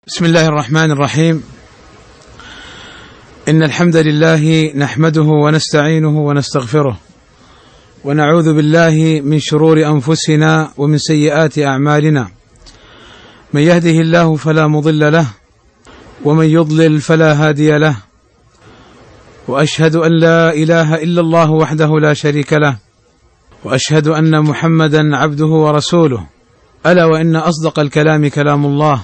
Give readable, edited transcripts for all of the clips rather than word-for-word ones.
بسم الله الرحمن الرحيم. إن الحمد لله نحمده ونستعينه ونستغفره، ونعوذ بالله من شرور أنفسنا ومن سيئات أعمالنا. من يهده الله فلا مضل له، ومن يضلل فلا هادي له، وأشهد أن لا إله إلا الله وحده لا شريك له، وأشهد أن محمدا عبده ورسوله. ألا وإن أصدق الكلام كلام الله،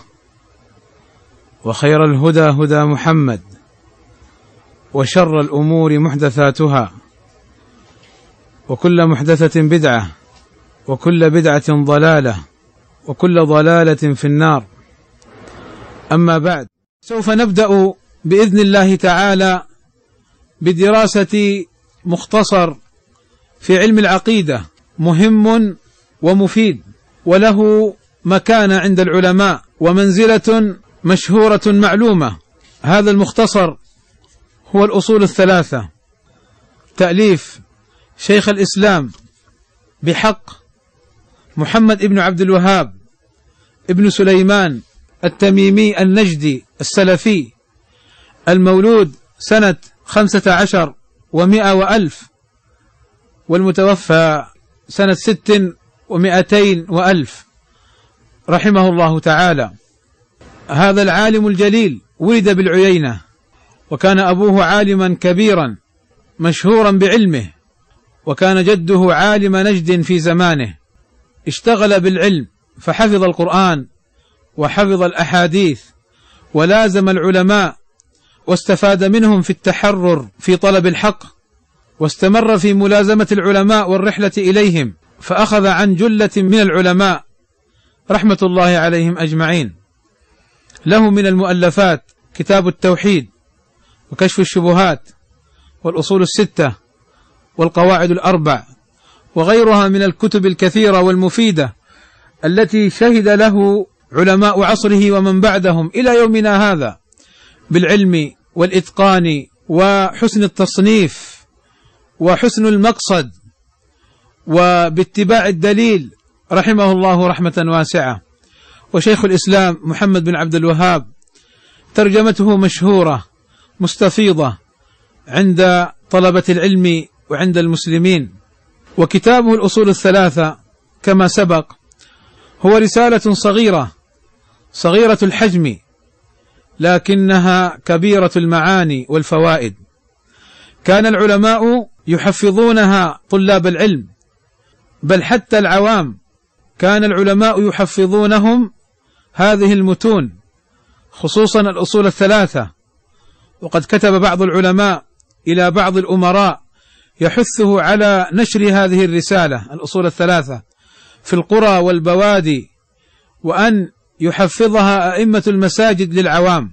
وخير الهدى هدى محمد، وشر الأمور محدثاتها، وكل محدثة بدعة، وكل بدعة ضلالة، وكل ضلالة في النار. أما بعد، سوف نبدأ بإذن الله تعالى بدراسة مختصر في علم العقيدة، مهم ومفيد، وله مكانة عند العلماء ومنزلة مشهورة معلومة. هذا المختصر هو الأصول الثلاثة، تأليف شيخ الإسلام بحق محمد بن عبد الوهاب ابن سليمان التميمي النجدي السلفي، المولود سنة 15 و100 وألف، والمتوفى سنة 6 و200 وألف، رحمه الله تعالى. هذا العالم الجليل ولد بالعيينة، وكان أبوه عالما كبيرا مشهورا بعلمه، وكان جده عالم نجد في زمانه. اشتغل بالعلم فحفظ القرآن وحفظ الأحاديث، ولازم العلماء واستفاد منهم في التحرر في طلب الحق، واستمر في ملازمة العلماء والرحلة إليهم، فأخذ عن جلة من العلماء رحمة الله عليهم أجمعين. له من المؤلفات كتاب التوحيد، وكشف الشبهات، والأصول الستة، والقواعد الأربع، وغيرها من الكتب الكثيرة والمفيدة التي شهد له علماء عصره ومن بعدهم إلى يومنا هذا بالعلم والإتقان وحسن التصنيف وحسن المقصد وباتباع الدليل، رحمه الله رحمة واسعة. وشيخ الإسلام محمد بن عبد الوهاب ترجمته مشهورة مستفيضة عند طلبة العلم وعند المسلمين. وكتابه الأصول الثلاثة كما سبق هو رسالة صغيرة الحجم، لكنها كبيرة المعاني والفوائد. كان العلماء يحفظونها طلاب العلم، بل حتى العوام كان العلماء يحفظونهم هذه المتون، خصوصا الأصول الثلاثة. وقد كتب بعض العلماء إلى بعض الأمراء يحثه على نشر هذه الرسالة الأصول الثلاثة في القرى والبوادي، وأن يحفظها أئمة المساجد للعوام.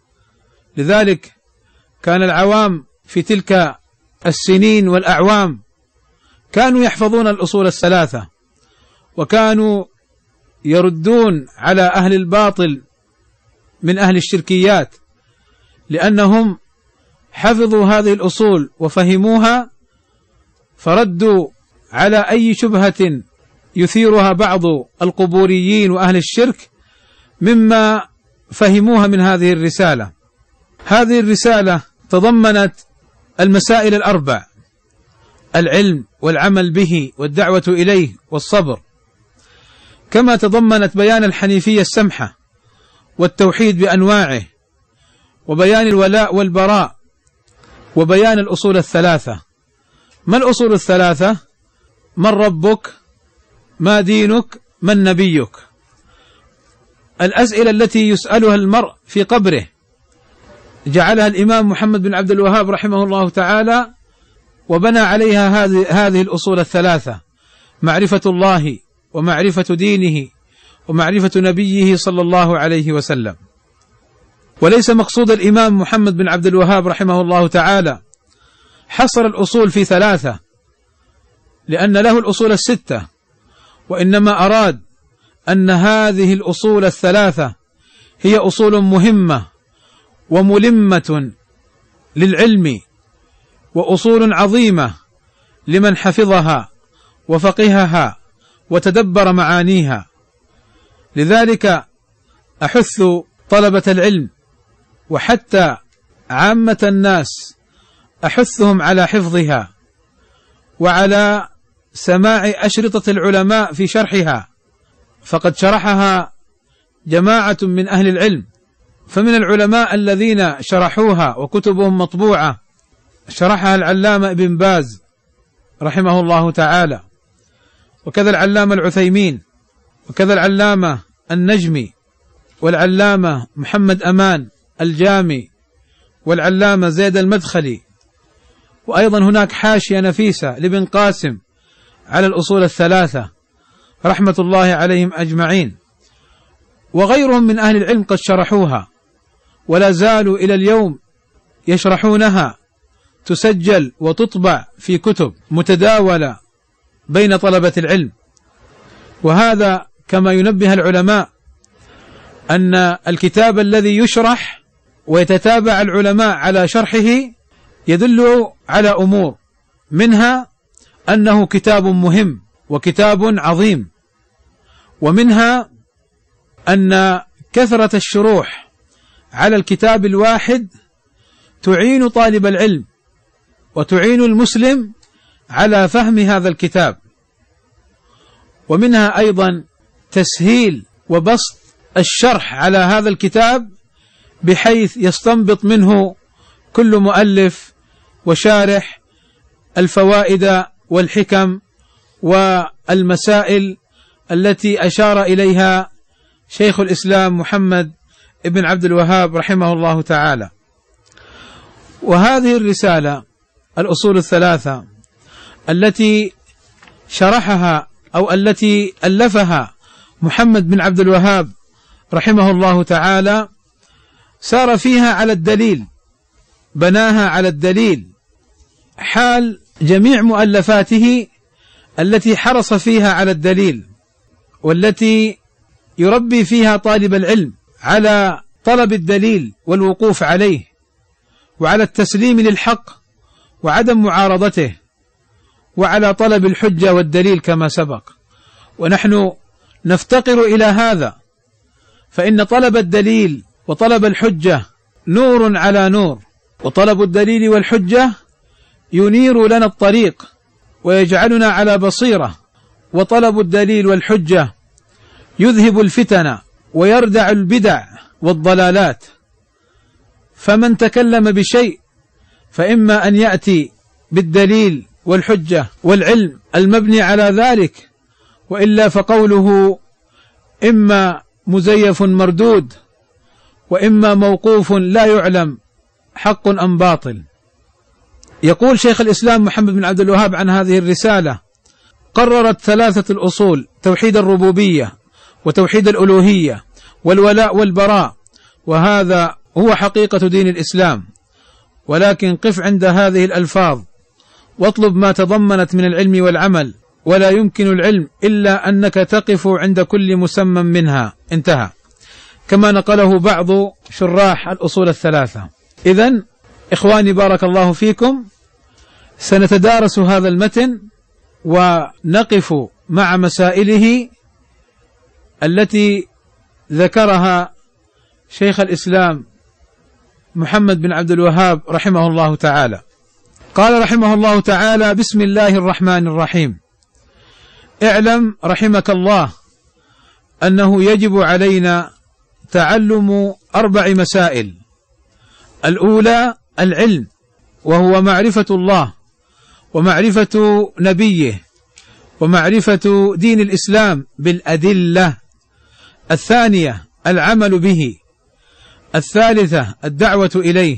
لذلك كان العوام في تلك السنين والأعوام كانوا يحفظون الأصول الثلاثة، وكانوا يردون على أهل الباطل من أهل الشركيات، لأنهم حفظوا هذه الأصول وفهموها، فردوا على أي شبهة يثيرها بعض القبوريين وأهل الشرك مما فهموها من هذه الرسالة. هذه الرسالة تضمنت المسائل الأربع: العلم والعمل به والدعوة إليه والصبر، كما تضمنت بيان الحنيفية السمحة والتوحيد بأنواعه، وبيان الولاء والبراء، وبيان الأصول الثلاثة. ما الأصول الثلاثة؟ من ربك؟ ما دينك؟ من نبيك؟ الأسئلة التي يسألها المرء في قبره جعلها الإمام محمد بن عبد الوهاب رحمه الله تعالى، وبنى عليها هذه الأصول الثلاثة: معرفة الله، ومعرفة دينه، ومعرفة نبيه صلى الله عليه وسلم. وليس مقصود الإمام محمد بن عبد الوهاب رحمه الله تعالى حصر الأصول في ثلاثة لأن له الأصول الستة، وإنما أراد أن هذه الأصول الثلاثة هي أصول مهمة وملمة للعلم، وأصول عظيمة لمن حفظها وفقهها وتدبر معانيها. لذلك أحث طلبة العلم وحتى عامة الناس أحثهم على حفظها وعلى سماع أشرطة العلماء في شرحها، فقد شرحها جماعة من أهل العلم، فمن العلماء الذين شرحوها وكتبهم مطبوعة شرحها العلامة ابن باز رحمه الله تعالى، وكذا العلامة العثيمين، وكذا العلامة النجمي، والعلامة محمد أمان الجامي، والعلامة زيد المدخلي، وأيضا هناك حاشية نفيسة لابن قاسم على الأصول الثلاثة رحمة الله عليهم أجمعين، وغيرهم من أهل العلم قد شرحوها ولا زالوا إلى اليوم يشرحونها، تسجل وتطبع في كتب متداولة بين طلبة العلم. وهذا كما ينبه العلماء أن الكتاب الذي يشرح ويتتابع العلماء على شرحه يدل على أمور، منها أنه كتاب مهم وكتاب عظيم، ومنها أن كثرة الشروح على الكتاب الواحد تعين طالب العلم وتعين المسلم على فهم هذا الكتاب، ومنها أيضا تسهيل وبسط الشرح على هذا الكتاب بحيث يستنبط منه كل مؤلف وشارح الفوائد والحكم والمسائل التي أشار إليها شيخ الإسلام محمد ابن عبد الوهاب رحمه الله تعالى. وهذه الرسالة الأصول الثلاثة التي شرحها أو التي ألفها محمد بن عبد الوهاب رحمه الله تعالى سار فيها على الدليل، بناها على الدليل، حال جميع مؤلفاته التي حرص فيها على الدليل، والتي يربي فيها طالب العلم على طلب الدليل والوقوف عليه، وعلى التسليم للحق وعدم معارضته، وعلى طلب الحجة والدليل كما سبق. ونحن نفتقر إلى هذا، فإن طلب الدليل وطلب الحجة نور على نور، وطلب الدليل والحجة ينير لنا الطريق ويجعلنا على بصيرة، وطلب الدليل والحجة يذهب الفتن ويردع البدع والضلالات. فمن تكلم بشيء فإما أن يأتي بالدليل والحجة والعلم المبني على ذلك، وإلا فقوله إما مزيف مردود، وإما موقوف لا يعلم حق أم باطل. يقول شيخ الإسلام محمد بن عبد الوهاب عن هذه الرسالة: قررت ثلاثة الأصول: توحيد الربوبية، وتوحيد الألوهية، والولاء والبراء، وهذا هو حقيقة دين الإسلام. ولكن قف عند هذه الألفاظ واطلب ما تضمنت من العلم والعمل، ولا يمكن العلم إلا أنك تقف عند كل مسمى منها. انتهى، كما نقله بعض شراح الأصول الثلاثة. إذن إخواني بارك الله فيكم، سنتدارس هذا المتن ونقف مع مسائله التي ذكرها شيخ الإسلام محمد بن عبد الوهاب رحمه الله تعالى. قال رحمه الله تعالى: بسم الله الرحمن الرحيم. اعلم رحمك الله أنه يجب علينا تعلم 4 مسائل. الأولى العلم، وهو معرفة الله ومعرفة نبيه ومعرفة دين الإسلام بالأدلة. الثانية العمل به. الثالثة الدعوة إليه.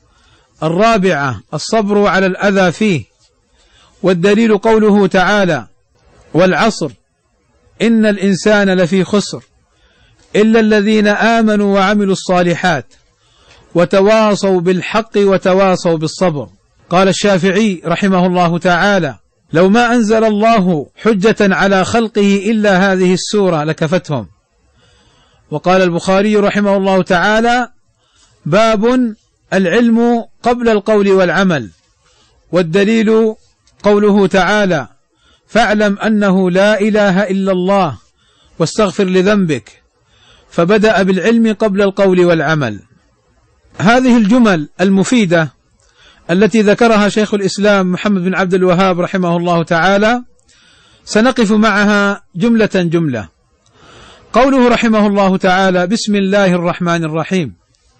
الرابعة الصبر على الأذى فيه. والدليل قوله تعالى: والعصر إن الإنسان لفي خسر إلا الذين آمنوا وعملوا الصالحات وتواصوا بالحق وتواصوا بالصبر. قال الشافعي رحمه الله تعالى: لو ما أنزل الله حجة على خلقه إلا هذه السورة لكفتهم. وقال البخاري رحمه الله تعالى: باب العلم قبل القول والعمل. والدليل قوله تعالى: فاعلم أنه لا إله إلا الله واستغفر لذنبك. فبدأ بالعلم قبل القول والعمل. هذه الجمل المفيدة التي ذكرها شيخ الإسلام محمد بن عبد الوهاب رحمه الله تعالى سنقف معها جملة جملة. قوله رحمه الله تعالى: بسم الله الرحمن الرحيم،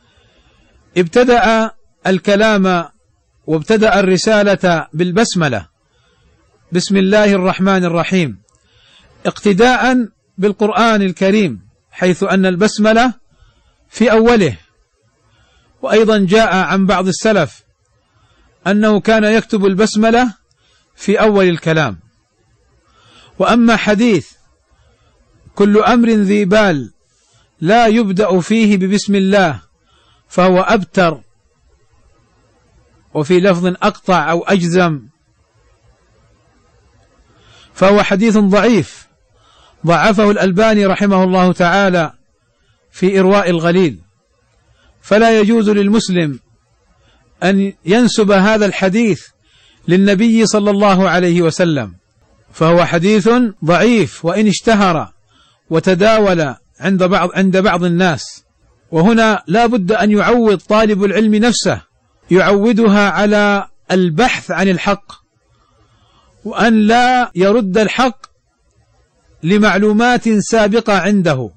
ابتدأ الكلام وابتدأ الرسالة بالبسملة، بسم الله الرحمن الرحيم، اقتداء بالقرآن الكريم، حيث أن البسملة في أوله. وأيضا جاء عن بعض السلف أنه كان يكتب البسملة في أول الكلام. وأما حديث كل أمر ذي بال لا يبدأ فيه ببسم الله فهو أبتر، وفي لفظ أقطع أو أجزم، فهو حديث ضعيف ضعفه الألباني رحمه الله تعالى في إرواء الغليل. فلا يجوز للمسلم أن ينسب هذا الحديث للنبي صلى الله عليه وسلم، فهو حديث ضعيف وإن اشتهر وتداول عند بعض الناس. وهنا لا بد أن يعود طالب العلم نفسه، يعودها على البحث عن الحق، وأن لا يرد الحق لمعلومات سابقة عنده،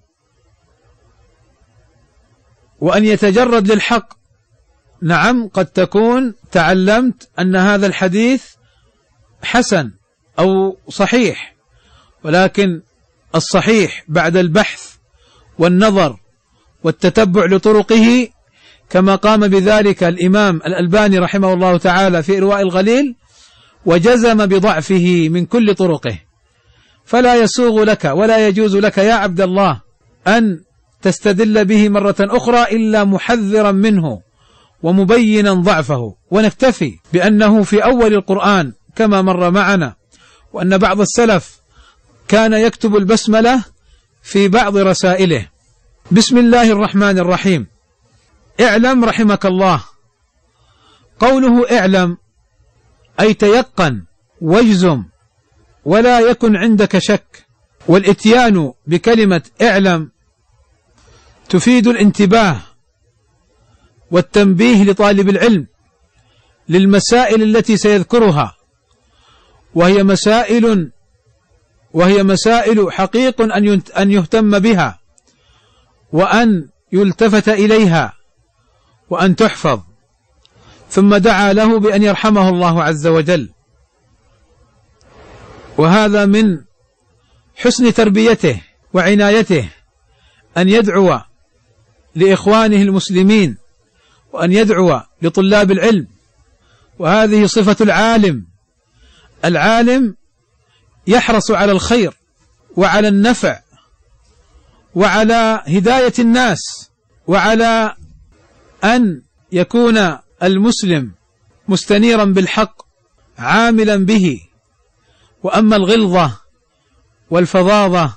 وأن يتجرد للحق. نعم، قد تكون تعلمت أن هذا الحديث حسن أو صحيح، ولكن الصحيح بعد البحث والنظر والتتبع لطرقه، كما قام بذلك الإمام الألباني رحمه الله تعالى في إرواء الغليل، وجزم بضعفه من كل طرقه. فلا يسوغ لك ولا يجوز لك يا عبد الله أن تستدل به مرة أخرى إلا محذرا منه ومبينا ضعفه. ونكتفي بأنه في أول القرآن كما مر معنا، وأن بعض السلف كان يكتب البسملة في بعض رسائله. بسم الله الرحمن الرحيم، اعلم رحمك الله. قوله اعلم أي تيقن واجزم ولا يكن عندك شك. والإتيان بكلمة اعلم تفيد الانتباه والتنبيه لطالب العلم للمسائل التي سيذكرها، وهي مسائل حقيق أن يهتم بها، وأن يلتفت إليها، وأن تحفظ. ثم دعا له بأن يرحمه الله عز وجل. وهذا من حسن تربيته وعنايته أن يدعو لإخوانه المسلمين، وأن يدعو لطلاب العلم. وهذه صفة العالم. العالم يحرص على الخير وعلى النفع وعلى هداية الناس، وعلى أن يكون المسلم مستنيرا بالحق عاملا به. وأما الغلظة والفظاظة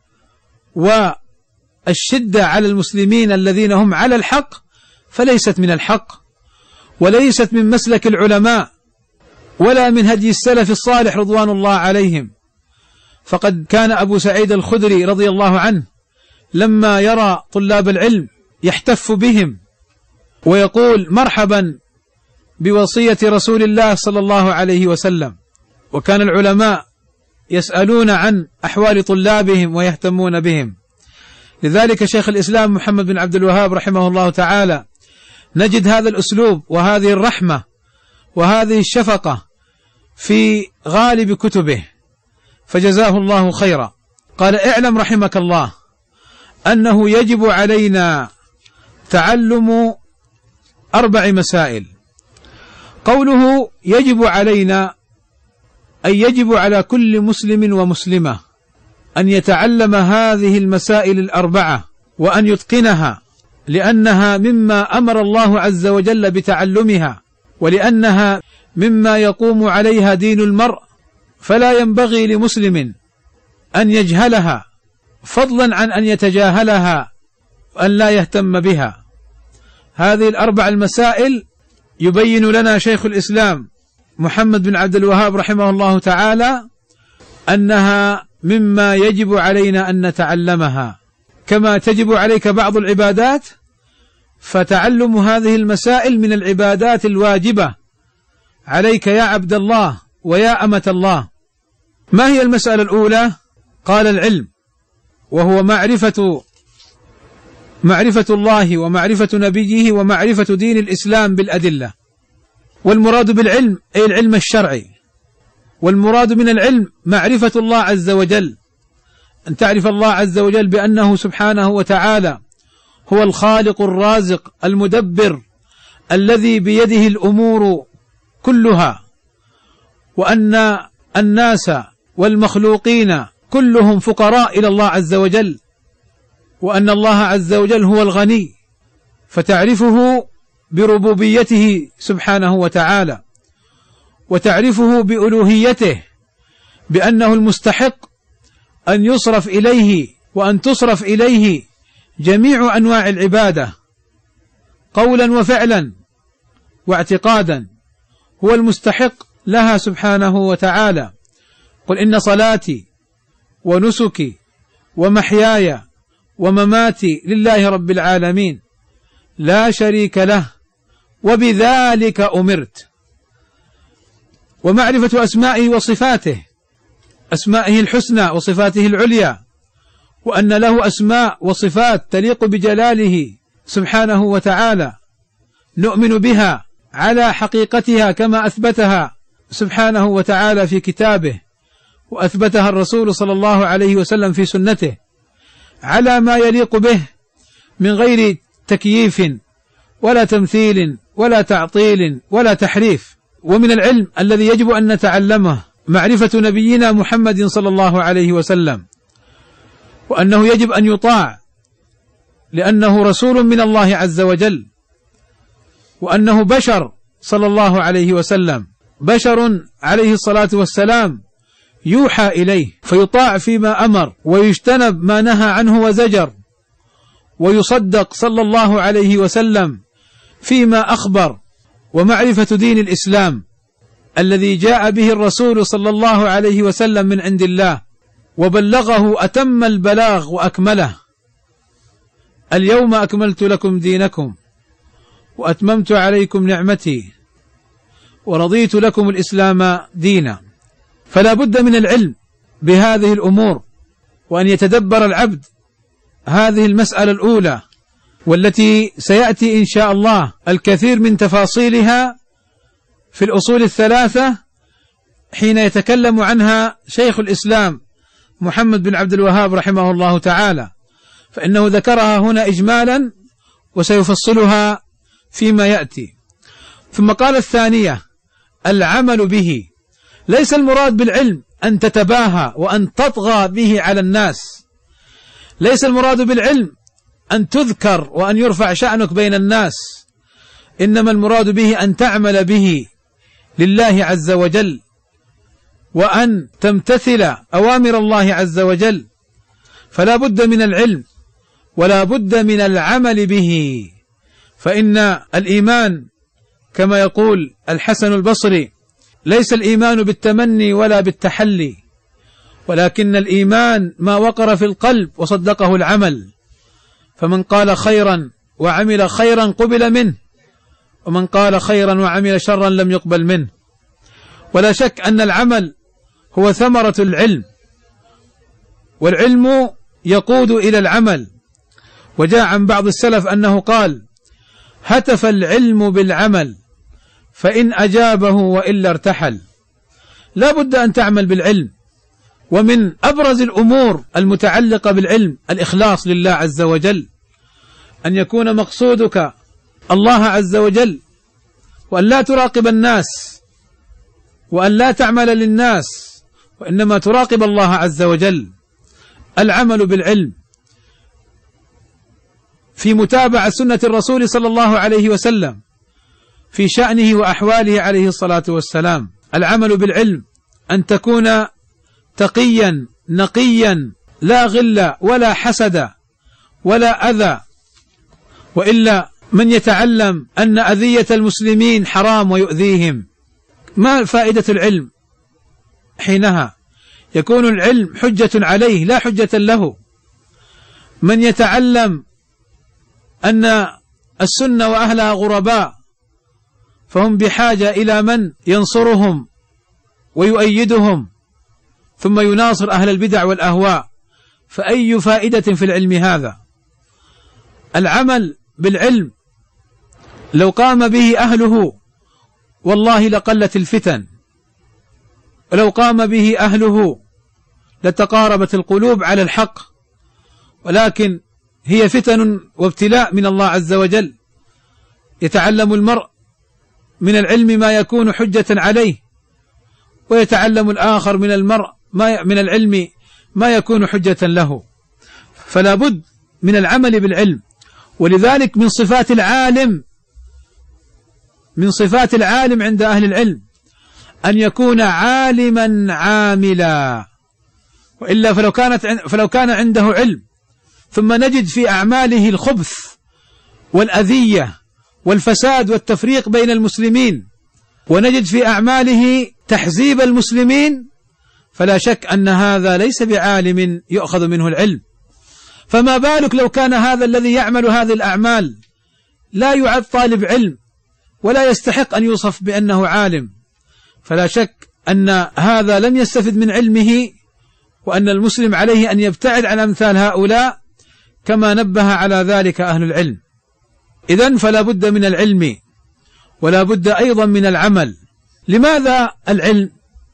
والشدة على المسلمين الذين هم على الحق فليست من الحق، وليست من مسلك العلماء، ولا من هدي السلف الصالح رضوان الله عليهم. فقد كان أبو سعيد الخدري رضي الله عنه لما يرى طلاب العلم يحتف بهم ويقول مرحبا بوصية رسول الله صلى الله عليه وسلم. وكان العلماء يسألون عن أحوال طلابهم ويهتمون بهم. لذلك شيخ الإسلام محمد بن عبد الوهاب رحمه الله تعالى نجد هذا الأسلوب وهذه الرحمة وهذه الشفقة في غالب كتبه، فجزاه الله خيرا. قال اعلم رحمك الله أنه يجب علينا تعلم 4 مسائل. قوله يجب علينا أي يجب على كل مسلم ومسلمة أن يتعلم هذه المسائل 4 وأن يتقنها، لأنها مما أمر الله عز وجل بتعلمها، ولأنها مما يقوم عليها دين المرء، فلا ينبغي لمسلم أن يجهلها، فضلا عن أن يتجاهلها وأن لا يهتم بها. هذه 4 المسائل يبين لنا شيخ الإسلام محمد بن عبد الوهاب رحمه الله تعالى أنها مما يجب علينا أن نتعلمها. كما تجب عليك بعض العبادات، فتعلم هذه المسائل من العبادات الواجبة عليك يا عبد الله ويا أمة الله. ما هي المسألة الأولى؟ قال العلم، وهو معرفة الله ومعرفة نبيه ومعرفة دين الإسلام بالأدلة. والمراد بالعلم أي العلم الشرعي، والمراد من العلم معرفة الله عز وجل، أن تعرف الله عز وجل بأنه سبحانه وتعالى هو الخالق الرازق المدبر الذي بيده الأمور كلها، وأن الناس والمخلوقين كلهم فقراء إلى الله عز وجل، وأن الله عز وجل هو الغني، فتعرفه بربوبيته سبحانه وتعالى، وتعرفه بألوهيته بأنه المستحق أن يصرف إليه وأن تصرف إليه جميع أنواع العبادة قولا وفعلا واعتقادا، هو المستحق لها سبحانه وتعالى. قل إن صلاتي ونسكي ومحياي ومماتي لله رب العالمين لا شريك له وبذلك أمرت. ومعرفة أسمائه وصفاته، أسمائه الحسنى وصفاته العليا، وأن له أسماء وصفات تليق بجلاله سبحانه وتعالى، نؤمن بها على حقيقتها كما أثبتها سبحانه وتعالى في كتابه، وأثبتها الرسول صلى الله عليه وسلم في سنته على ما يليق به من غير تكييف ولا تمثيل ولا تعطيل ولا تحريف. ومن العلم الذي يجب أن نتعلمه معرفة نبينا محمد صلى الله عليه وسلم، وأنه يجب أن يطاع لأنه رسول من الله عز وجل، وأنه بشر صلى الله عليه وسلم، بشر عليه الصلاة والسلام، يوحى إليه فيطاع فيما أمر ويجتنب ما نهى عنه وزجر، ويصدق صلى الله عليه وسلم فيما أخبر. ومعرفة دين الإسلام الذي جاء به الرسول صلى الله عليه وسلم من عند الله وبلغه أتم البلاغ وأكمله: اليوم أكملت لكم دينكم وأتممت عليكم نعمتي ورضيت لكم الإسلام دينا. فلا بد من العلم بهذه الأمور، وأن يتدبر العبد هذه المسألة الأولى، والتي سيأتي إن شاء الله الكثير من تفاصيلها في الأصول الثلاثة حين يتكلم عنها شيخ الإسلام محمد بن عبد الوهاب رحمه الله تعالى، فإنه ذكرها هنا إجمالا وسيفصلها فيما يأتي. ثم قال الثانية العمل به. ليس المراد بالعلم أن تتباهى وأن تطغى به على الناس، ليس المراد بالعلم أن تذكر وأن يرفع شأنك بين الناس، إنما المراد به أن تعمل به لله عز وجل، وأن تمتثل أوامر الله عز وجل. فلا بد من العلم ولا بد من العمل به، فإن الإيمان كما يقول الحسن البصري ليس الإيمان بالتمني ولا بالتحلي، ولكن الإيمان ما وقر في القلب وصدقه العمل. فمن قال خيرا وعمل خيرا قبل منه، ومن قال خيرا وعمل شرا لم يقبل منه. ولا شك أن العمل هو ثمرة العلم، والعلم يقود إلى العمل. وجاء عن بعض السلف أنه قال: هتف العلم بالعمل فإن أجابه وإلا ارتحل. لا بد أن تعمل بالعلم. ومن أبرز الأمور المتعلقة بالعلم الإخلاص لله عز وجل، أن يكون مقصودك الله عز وجل، وأن لا تراقب الناس، وأن لا تعمل للناس، وإنما تراقب الله عز وجل. العمل بالعلم في متابعة سنة الرسول صلى الله عليه وسلم في شأنه وأحواله عليه الصلاة والسلام. العمل بالعلم أن تكون تقيا نقيا، لا غل ولا حسد ولا أذى، وإلا من يتعلم أن أذية المسلمين حرام ويؤذيهم، ما فائدة العلم؟ حينها يكون العلم حجة عليه لا حجة له. من يتعلم أن السنة وأهلها غرباء فهم بحاجة إلى من ينصرهم ويؤيدهم، ثم يناصر أهل البدع والأهواء، فأي فائدة في العلم هذا؟ العمل بالعلم لو قام به أهله والله لقلت الفتن، ولو قام به أهله لتقاربت القلوب على الحق، ولكن هي فتن وابتلاء من الله عز وجل. يتعلم المرء من العلم ما يكون حجة عليه، ويتعلم الآخر من العلم ما يكون حجة له، فلا بد من العمل بالعلم. ولذلك من صفات العالم عند أهل العلم أن يكون عالما عاملا، وإلا فلو كان عنده علم ثم نجد في أعماله الخبث والأذية والفساد والتفريق بين المسلمين، ونجد في أعماله تحزيب المسلمين، فلا شك أن هذا ليس بعالم يؤخذ منه العلم. فما بالك لو كان هذا الذي يعمل هذه الأعمال لا يعد طالب علم ولا يستحق أن يوصف بأنه عالم، فلا شك أن هذا لم يستفد من علمه، وأن المسلم عليه أن يبتعد عن أمثال هؤلاء كما نبه على ذلك أهل العلم. إذن فلا بد من العلم ولا بد أيضا من العمل. لماذا العلم؟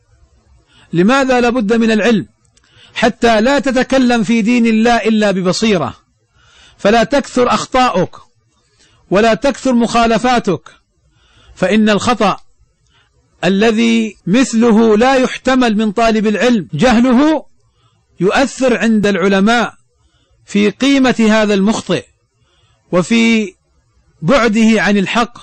لماذا لا بد من العلم؟ حتى لا تتكلم في دين الله إلا ببصيرة، فلا تكثر أخطاؤك ولا تكثر مخالفاتك، فإن الخطأ الذي مثله لا يحتمل من طالب العلم جهله يؤثر عند العلماء في قيمة هذا المخطئ وفي بعده عن الحق،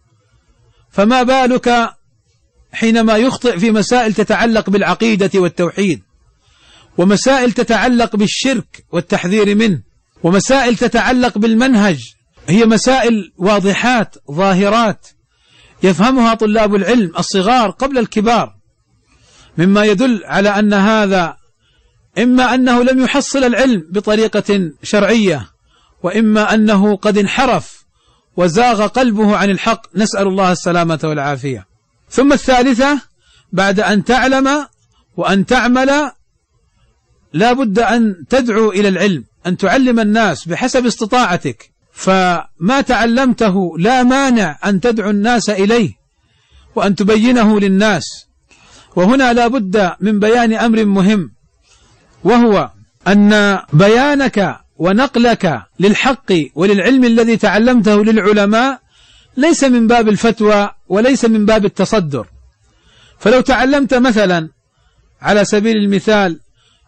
فما بالك حينما يخطئ في مسائل تتعلق بالعقيدة والتوحيد، ومسائل تتعلق بالشرك والتحذير منه، ومسائل تتعلق بالمنهج، هي مسائل واضحات ظاهرات يفهمها طلاب العلم الصغار قبل الكبار، مما يدل على أن هذا إما أنه لم يحصل العلم بطريقة شرعية، وإما أنه قد انحرف وزاغ قلبه عن الحق، نسأل الله السلامة والعافية. ثم الثالثة، بعد أن تعلم وأن تعمل لا بد أن تدعو إلى العلم، أن تعلم الناس بحسب استطاعتك، فما تعلمته لا مانع أن تدعو الناس إليه وأن تبينه للناس. وهنا لا بد من بيان أمر مهم، وهو أن بيانك ونقلك للحق وللعلم الذي تعلمته للعلماء ليس من باب الفتوى وليس من باب التصدر. فلو تعلمت مثلا على سبيل المثال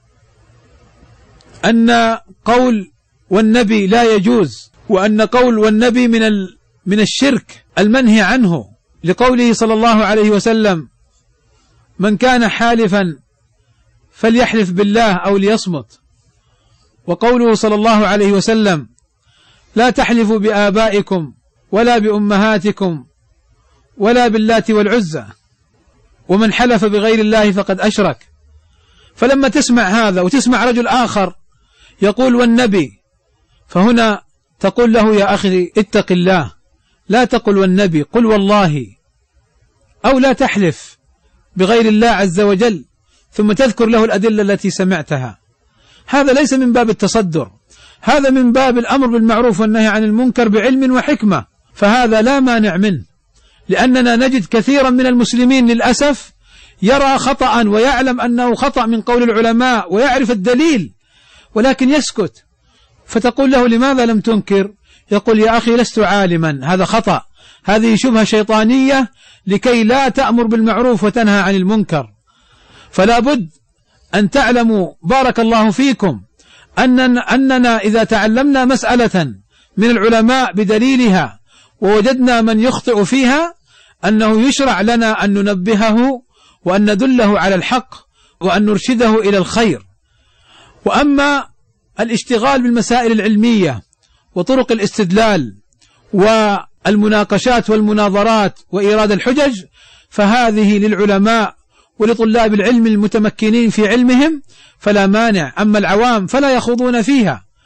أن قول والنبي لا يجوز، وأن قول والنبي من الشرك المنهي عنه، لقوله صلى الله عليه وسلم: من كان حالفا فليحلف بالله أو ليصمت، وقوله صلى الله عليه وسلم: لا تحلفوا بآبائكم ولا بأمهاتكم ولا باللات والعزى، ومن حلف بغير الله فقد أشرك. فلما تسمع هذا وتسمع رجل آخر يقول والنبي، فهنا تقول له: يا أخي اتق الله، لا تقل والنبي، قل والله، أو لا تحلف بغير الله عز وجل، ثم تذكر له الأدلة التي سمعتها. هذا ليس من باب التصدر، هذا من باب الأمر بالمعروف والنهي عن المنكر بعلم وحكمة، فهذا لا مانع منه. لأننا نجد كثيرا من المسلمين للأسف يرى خطأ ويعلم أنه خطأ من قول العلماء ويعرف الدليل، ولكن يسكت، فتقول له: لماذا لم تنكر؟ يقول: يا أخي لست عالما، هذا خطأ، هذه شبهة شيطانية لكي لا تأمر بالمعروف وتنهى عن المنكر. فلا بد أن تعلموا بارك الله فيكم أننا إذا تعلمنا مسألة من العلماء بدليلها ووجدنا من يخطئ فيها، أنه يشرع لنا أن ننبهه وأن ندله على الحق وأن نرشده إلى الخير. وأما الاشتغال بالمسائل العلمية وطرق الاستدلال والمناقشات والمناظرات وإيراد الحجج، فهذه للعلماء ولطلاب العلم المتمكنين في علمهم فلا مانع، أما العوام فلا يخوضون فيها.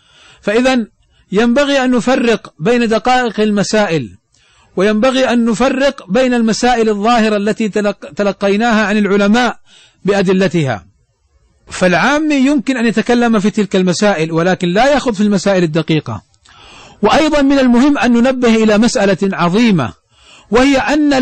فإذا ينبغي أن نفرق بين دقائق المسائل، وينبغي أن نفرق بين المسائل الظاهرة التي تلقيناها عن العلماء بأدلتها. فالعامي يمكن أن يتكلم في تلك المسائل ولكن لا يخوض في المسائل الدقيقة. وأيضا من المهم أن ننبه إلى مسألة عظيمة، وهي أن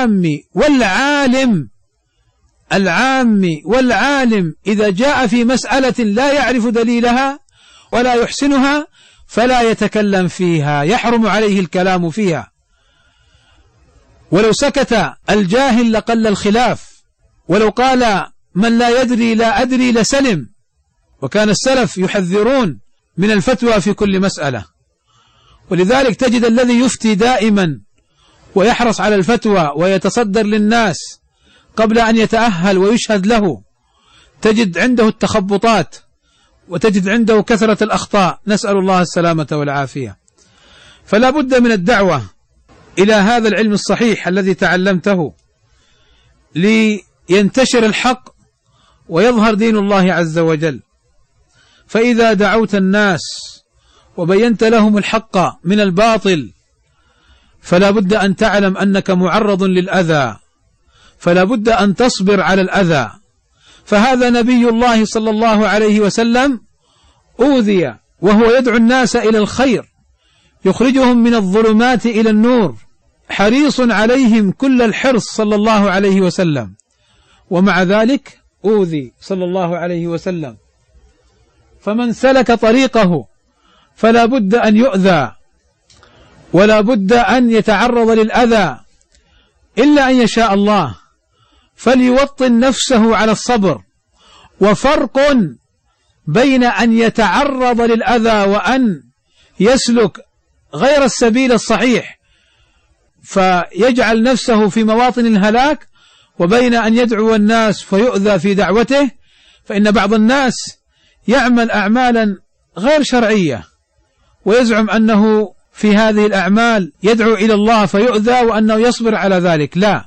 العامي والعالم إذا جاء في مسألة لا يعرف دليلها ولا يحسنها فلا يتكلم فيها، يحرم عليه الكلام فيها. ولو سكت الجاهل لقل الخلاف، ولو قال من لا يدري لا أدري لسلم. وكان السلف يحذرون من الفتوى في كل مسألة، ولذلك تجد الذي يفتي دائما ويحرص على الفتوى ويتصدر للناس قبل أن يتأهل ويشهد له، تجد عنده التخبطات وتجد عنده كثرة الأخطاء، نسأل الله السلامة والعافية. فلا بد من الدعوة إلى هذا العلم الصحيح الذي تعلمته لينتشر الحق ويظهر دين الله عز وجل. فإذا دعوت الناس وبينت لهم الحق من الباطل فلا بد أن تعلم أنك معرض للأذى، فلا بد أن تصبر على الأذى. فهذا نبي الله صلى الله عليه وسلم أوذي وهو يدعو الناس إلى الخير، يخرجهم من الظلمات إلى النور، حريص عليهم كل الحرص صلى الله عليه وسلم، ومع ذلك أوذي صلى الله عليه وسلم. فمن سلك طريقه فلا بد أن يؤذى ولا بد أن يتعرض للأذى إلا أن يشاء الله، فليوطن نفسه على الصبر. وفرق بين أن يتعرض للأذى وأن يسلك غير السبيل الصحيح فيجعل نفسه في مواطن الهلاك، وبين أن يدعو الناس فيؤذى في دعوته. فإن بعض الناس يعمل أعمالا غير شرعية ويزعم أنه في هذه الأعمال يدعو إلى الله فيؤذى وأنه يصبر على ذلك. لا،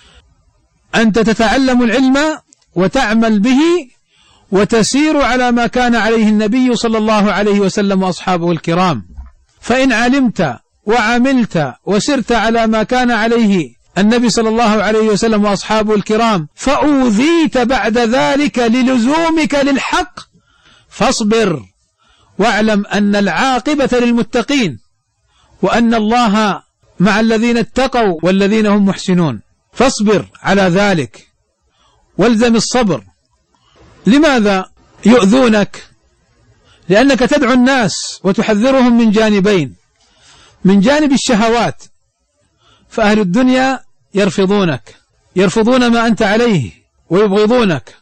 أنت تتعلم العلم وتعمل به وتسير على ما كان عليه النبي صلى الله عليه وسلم وأصحابه الكرام. فإن علمت وعملت وسرت على ما كان عليه النبي صلى الله عليه وسلم وأصحابه الكرام فأوذيت بعد ذلك للزومك للحق فاصبر، واعلم أن العاقبة للمتقين، وأن الله مع الذين اتقوا والذين هم محسنون. فاصبر على ذلك والزم الصبر. لماذا يؤذونك؟ لأنك تدعو الناس وتحذرهم من جانبين: من جانب الشهوات، فأهل الدنيا يرفضون ما أنت عليه ويبغضونك،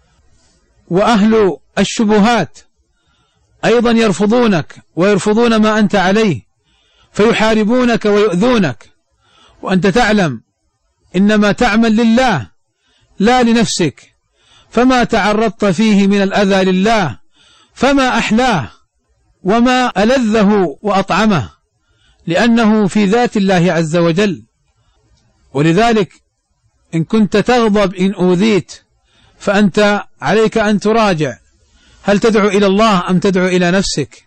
وأهل الشبهات أيضا يرفضونك ويرفضون ما أنت عليه فيحاربونك ويؤذونك، وأنت تعلم إنما تعمل لله لا لنفسك، فما تعرضت فيه من الأذى لله فما أحلاه وما ألذه وأطعمه، لأنه في ذات الله عز وجل. ولذلك إن كنت تغضب إن أوذيت فأنت عليك أن تراجع، هل تدعو إلى الله أم تدعو إلى نفسك؟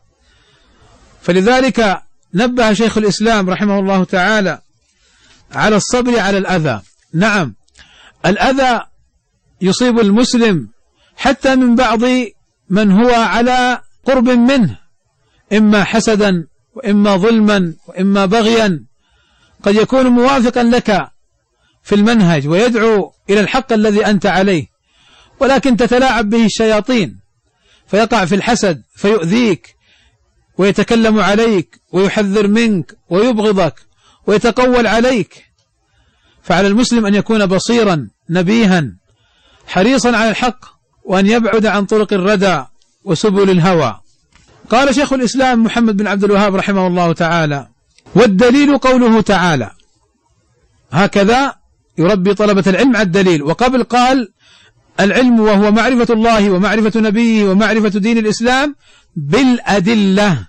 فلذلك نبه شيخ الإسلام رحمه الله تعالى على الصبر على الأذى. نعم، الأذى يصيب المسلم حتى من بعض من هو على قرب منه، إما حسدا وإما ظلما وإما بغيا. قد يكون موافقا لك في المنهج ويدعو إلى الحق الذي أنت عليه، ولكن تتلاعب به الشياطين فيقع في الحسد فيؤذيك ويتكلم عليك ويحذر منك ويبغضك ويتقول عليك. فعلى المسلم أن يكون بصيرا نبيها حريصا على الحق، وأن يبعد عن طرق الردى وسبل الهوى. قال شيخ الإسلام محمد بن عبد الوهاب رحمه الله تعالى: والدليل قوله تعالى. هكذا يربي طلبة العلم على الدليل. وقبل قال العلم وهو معرفة الله ومعرفة نبيه ومعرفة دين الإسلام بالأدلة،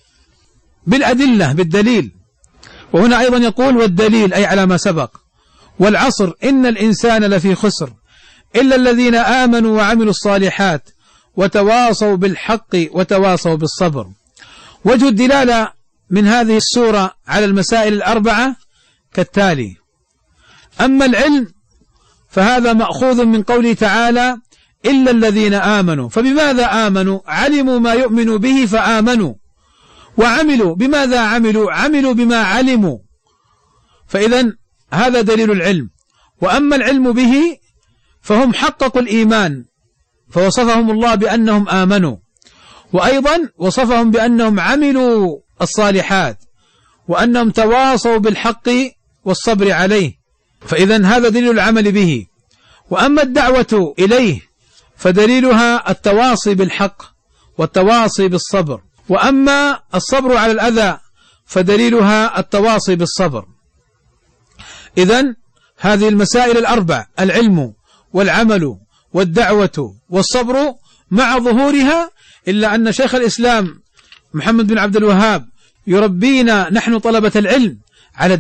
بالدليل. وهنا أيضا يقول والدليل أي على ما سبق. والعصر إن الإنسان لفي خسر إلا الذين آمنوا وعملوا الصالحات وتواصوا بالحق وتواصوا بالصبر. وجه الدلالة من هذه السورة على المسائل الأربعة كالتالي: أما العلم فهذا مأخوذ من قوله تعالى: إلا الذين آمنوا. فبماذا آمنوا؟ علموا ما يؤمن به فآمنوا، وعملوا. بماذا عملوا؟ عملوا بما علموا. فإذن هذا دليل العلم. وأما العلم به فهم حققوا الإيمان، فوصفهم الله بأنهم آمنوا، وأيضا وصفهم بأنهم عملوا الصالحات، وأنهم تواصوا بالحق والصبر عليه. فإذن هذا دليل العمل به. وأما الدعوة إليه فدليلها التواصي بالحق والتواصي بالصبر. وأما الصبر على الأذى فدليلها التواصي بالصبر. إذن هذه المسائل الأربع: العلم والعمل والدعوة والصبر، مع ظهورها إلا أن شيخ الإسلام محمد بن عبد الوهاب يربينا نحن طلبة العلم على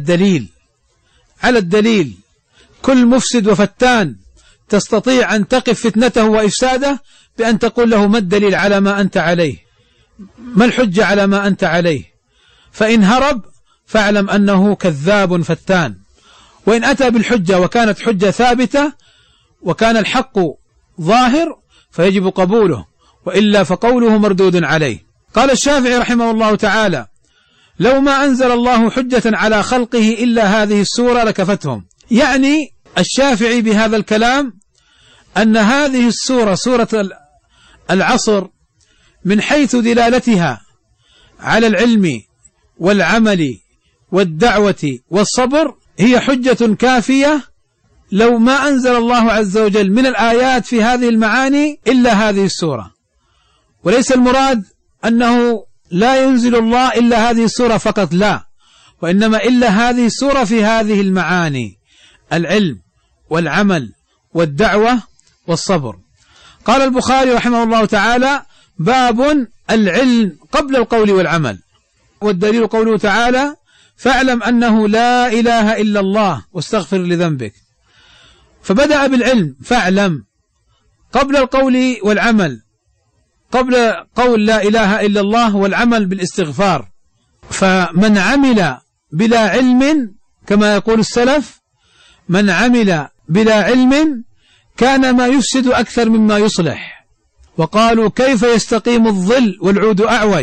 الدليل. كل مفسد وفتان تستطيع أن تقف فتنته وإفساده بأن تقول له: ما الدليل على ما أنت عليه؟ ما الحجة على ما أنت عليه؟ فإن هرب فاعلم أنه كذاب فتان، وإن أتى بالحجة وكانت حجة ثابتة وكان الحق ظاهر فيجب قبوله، وإلا فقوله مردود عليه. قال الشافعي رحمه الله تعالى: لو ما أنزل الله حجة على خلقه إلا هذه السورة لكفتهم. يعني الشافعي بهذا الكلام أن هذه السورة، سورة العصر، من حيث دلالتها على العلم والعمل والدعوة والصبر، هي حجة كافية لو ما أنزل الله عز وجل من الآيات في هذه المعاني إلا هذه السورة. وليس المراد أنه لا ينزل الله إلا هذه السورة فقط، لا، وإنما إلا هذه السورة في هذه المعاني: العلم والعمل والدعوة والصبر. قال البخاري رحمه الله تعالى: باب العلم قبل القول والعمل. والدليل قوله تعالى: فاعلم أنه لا إله إلا الله واستغفر لذنبك. فبدأ بالعلم، فاعلم، قبل القول والعمل، قبل قول لا إله إلا الله والعمل بالاستغفار. فمن عمل بلا علم، كما يقول السلف، من عمل بلا علم كان ما يفسد أكثر مما يصلح. وقالوا: كيف يستقيم الظل والعود أعوج؟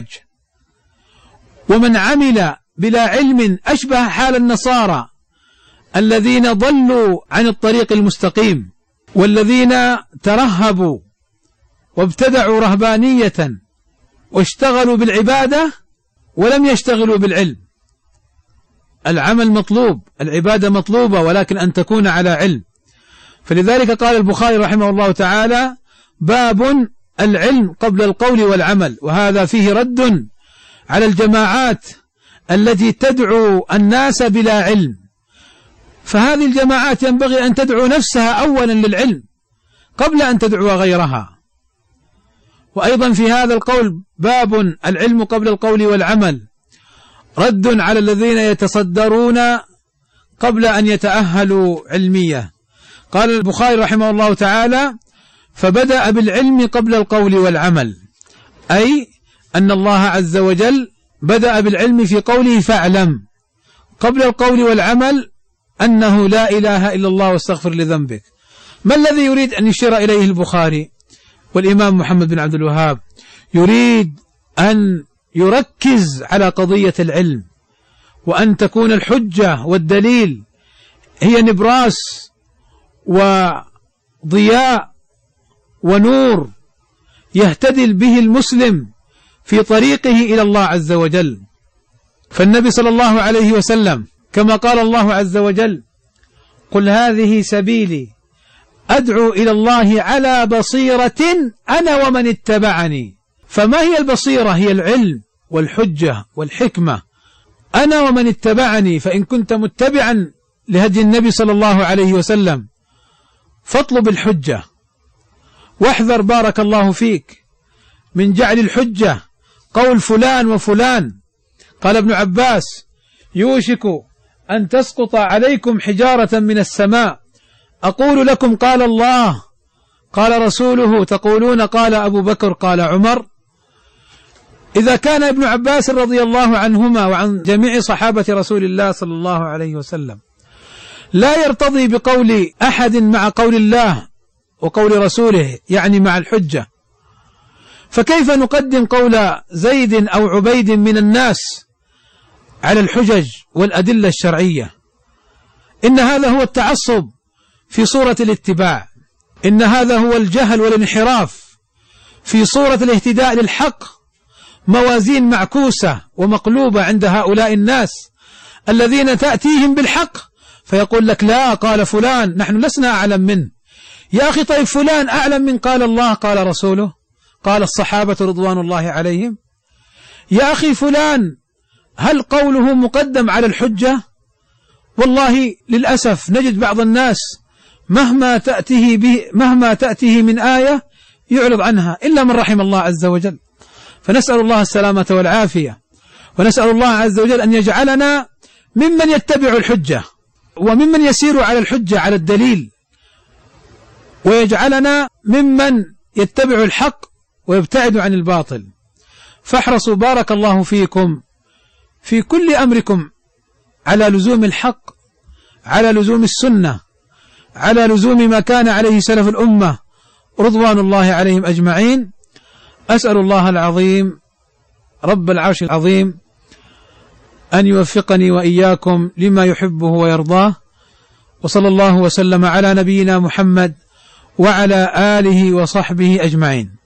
ومن عمل بلا علم أشبه حال النصارى الذين ضلوا عن الطريق المستقيم، والذين ترهبوا وابتدعوا رهبانية واشتغلوا بالعبادة ولم يشتغلوا بالعلم. العمل مطلوب، العبادة مطلوبة، ولكن أن تكون على علم. فلذلك قال البخاري رحمه الله تعالى: باب العلم قبل القول والعمل. وهذا فيه رد على الجماعات التي تدعو الناس بلا علم. فهذه الجماعات ينبغي أن تدعو نفسها أولا للعلم قبل أن تدعو غيرها. وأيضا في هذا القول: باب العلم قبل القول والعمل، رد على الذين يتصدرون قبل أن يتأهلوا علمية. قال البخاري رحمه الله تعالى: فبدأ بالعلم قبل القول والعمل، أي أن الله عز وجل بدأ بالعلم في قوله: فاعلم، قبل القول والعمل أنه لا إله إلا الله واستغفر لذنبك. ما الذي يريد أن يشير إليه البخاري والإمام محمد بن عبد الوهاب؟ يريد أن يركز على قضية العلم، وأن تكون الحجة والدليل هي نبراس وضياء ونور يهتدي به المسلم في طريقه إلى الله عز وجل. فالنبي صلى الله عليه وسلم كما قال الله عز وجل: قل هذه سبيلي أدعو إلى الله على بصيرة أنا ومن اتبعني. فما هي البصيرة؟ هي العلم والحجة والحكمة. أنا ومن اتبعني، فإن كنت متبعا لهدي النبي صلى الله عليه وسلم فاطلب الحجة، واحذر بارك الله فيك من جعل الحجة قول فلان وفلان. قال ابن عباس: يوشك أن تسقط عليكم حجارة من السماء، أقول لكم قال الله قال رسوله، تقولون قال أبو بكر قال عمر. إذا كان ابن عباس رضي الله عنهما وعن جميع صحابة رسول الله صلى الله عليه وسلم لا يرتضي بقول أحد مع قول الله وقول رسوله، يعني مع الحجة، فكيف نقدم قول زيد أو عبيد من الناس على الحجج والأدلة الشرعية؟ إن هذا هو التعصب في صورة الاتباع، إن هذا هو الجهل والانحراف في صورة الاهتداء للحق، موازين معكوسة ومقلوبة عند هؤلاء الناس الذين تأتيهم بالحق فيقول لك لا، قال فلان، نحن لسنا أعلم منه. يا أخي طيب فلان أعلم من قال الله قال رسوله قال الصحابة رضوان الله عليهم؟ يا أخي فلان هل قوله مقدم على الحجة؟ والله للأسف نجد بعض الناس مهما تأتيه من آية يعرض عنها إلا من رحم الله عز وجل. فنسأل الله السلامة والعافية، ونسأل الله عز وجل أن يجعلنا ممن يتبع الحجة وممن يسير على الحجة على الدليل، ويجعلنا ممن يتبع الحق ويبتعد عن الباطل. فاحرصوا بارك الله فيكم في كل أمركم على لزوم الحق، على لزوم السنة، على لزوم ما كان عليه سلف الأمة رضوان الله عليهم أجمعين. أسأل الله العظيم رب العرش العظيم أن يوفقني وإياكم لما يحبه ويرضاه، وصلى الله وسلم على نبينا محمد وعلى آله وصحبه أجمعين.